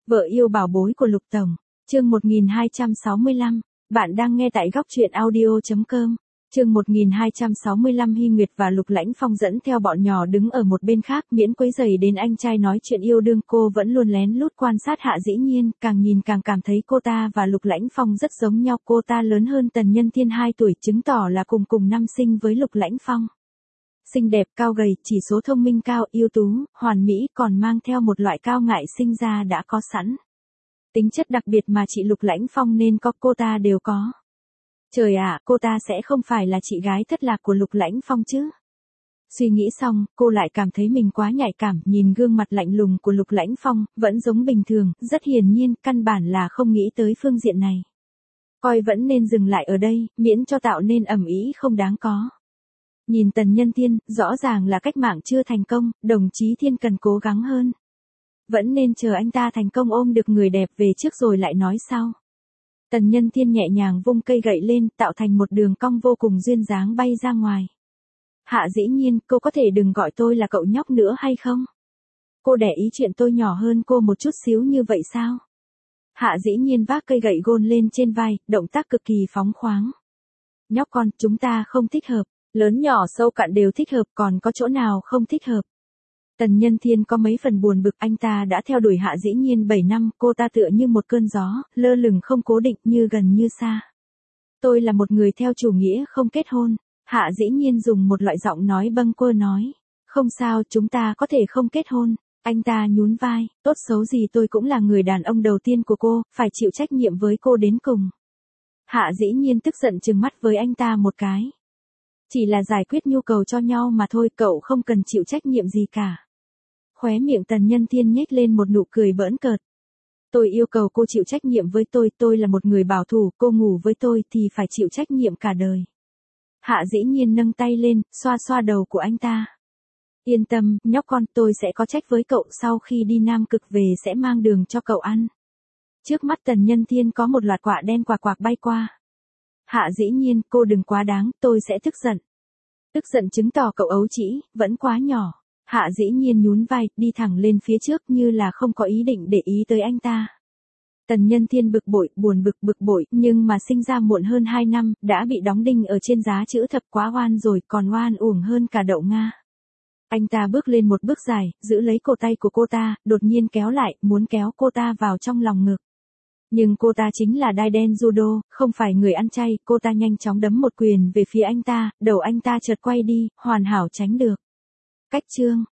Vợ yêu bảo bối của Lục Tổng, chương 1265, bạn đang nghe tại góc truyện audio.com. Chương 1265 Hy Nguyệt và Lục Lãnh Phong dẫn theo bọn nhỏ đứng ở một bên khác miễn quấy rầy đến anh trai nói chuyện yêu đương, cô vẫn luôn lén lút quan sát Hạ Dĩ Nhiên, càng nhìn càng cảm thấy cô ta và Lục Lãnh Phong rất giống nhau, cô ta lớn hơn Tần Nhân Thiên 2 tuổi, chứng tỏ là cùng năm sinh với Lục Lãnh Phong. Xinh đẹp, cao gầy, chỉ số thông minh cao, ưu tú, hoàn mỹ, còn mang theo một loại cao ngạo sinh ra đã có sẵn. Tính chất đặc biệt mà chị Lục Lãnh Phong nên có cô ta đều có. Trời ạ, cô ta sẽ không phải là chị gái thất lạc của Lục Lãnh Phong chứ? Suy nghĩ xong, cô lại cảm thấy mình quá nhạy cảm, nhìn gương mặt lạnh lùng của Lục Lãnh Phong, vẫn giống bình thường, rất hiển nhiên, căn bản là không nghĩ tới phương diện này. Coi vẫn nên dừng lại ở đây, miễn cho tạo nên ầm ĩ không đáng có. Nhìn Tần Nhân Thiên, rõ ràng là cách mạng chưa thành công, đồng chí Thiên cần cố gắng hơn. Vẫn nên chờ anh ta thành công ôm được người đẹp về trước rồi lại nói sau. Tần Nhân Thiên nhẹ nhàng vung cây gậy lên, tạo thành một đường cong vô cùng duyên dáng bay ra ngoài. Hạ Dĩ Nhiên, cô có thể đừng gọi tôi là cậu nhóc nữa hay không? Cô để ý chuyện tôi nhỏ hơn cô một chút xíu như vậy sao? Hạ Dĩ Nhiên vác cây gậy gôn lên trên vai, động tác cực kỳ phóng khoáng. Nhóc con, chúng ta không thích hợp, lớn nhỏ sâu cạn đều thích hợp, còn có chỗ nào không thích hợp? Tần Nhân Thiên có mấy phần buồn bực, anh ta đã theo đuổi Hạ Dĩ Nhiên 7 năm, cô ta tựa như một cơn gió, lơ lửng không cố định, như gần như xa. Tôi là một người theo chủ nghĩa không kết hôn. Hạ Dĩ Nhiên dùng một loại giọng nói bâng quơ nói. Không sao, chúng ta có thể không kết hôn. Anh ta nhún vai, tốt xấu gì tôi cũng là người đàn ông đầu tiên của cô, phải chịu trách nhiệm với cô đến cùng. Hạ Dĩ Nhiên tức giận trừng mắt với anh ta một cái. Chỉ là giải quyết nhu cầu cho nhau mà thôi, cậu không cần chịu trách nhiệm gì cả. Khóe miệng Tần Nhân Thiên nhếch lên một nụ cười bỡn cợt. Tôi yêu cầu cô chịu trách nhiệm với tôi là một người bảo thủ, cô ngủ với tôi thì phải chịu trách nhiệm cả đời. Hạ Dĩ Nhiên nâng tay lên, xoa xoa đầu của anh ta. Yên tâm, nhóc con, tôi sẽ có trách với cậu, sau khi đi Nam Cực về sẽ mang đường cho cậu ăn. Trước mắt Tần Nhân Thiên có một loạt quả đen quạc bay qua. Hạ Dĩ Nhiên, cô đừng quá đáng, tôi sẽ tức giận. Tức giận chứng tỏ cậu ấu trĩ, vẫn quá nhỏ. Hạ Dĩ Nhiên nhún vai, đi thẳng lên phía trước như là không có ý định để ý tới anh ta. Tần Nhân Thiên bực bội, buồn bực bội, nhưng mà sinh ra muộn hơn 2 năm, đã bị đóng đinh ở trên giá chữ thập, quá oan rồi, còn oan uổng hơn cả đậu Nga. Anh ta bước lên một bước dài, giữ lấy cổ tay của cô ta, đột nhiên kéo lại, muốn kéo cô ta vào trong lòng ngực. Nhưng cô ta chính là đai đen judo, không phải người ăn chay, cô ta nhanh chóng đấm một quyền về phía anh ta, đầu anh ta chợt quay đi, hoàn hảo tránh được. Cách chương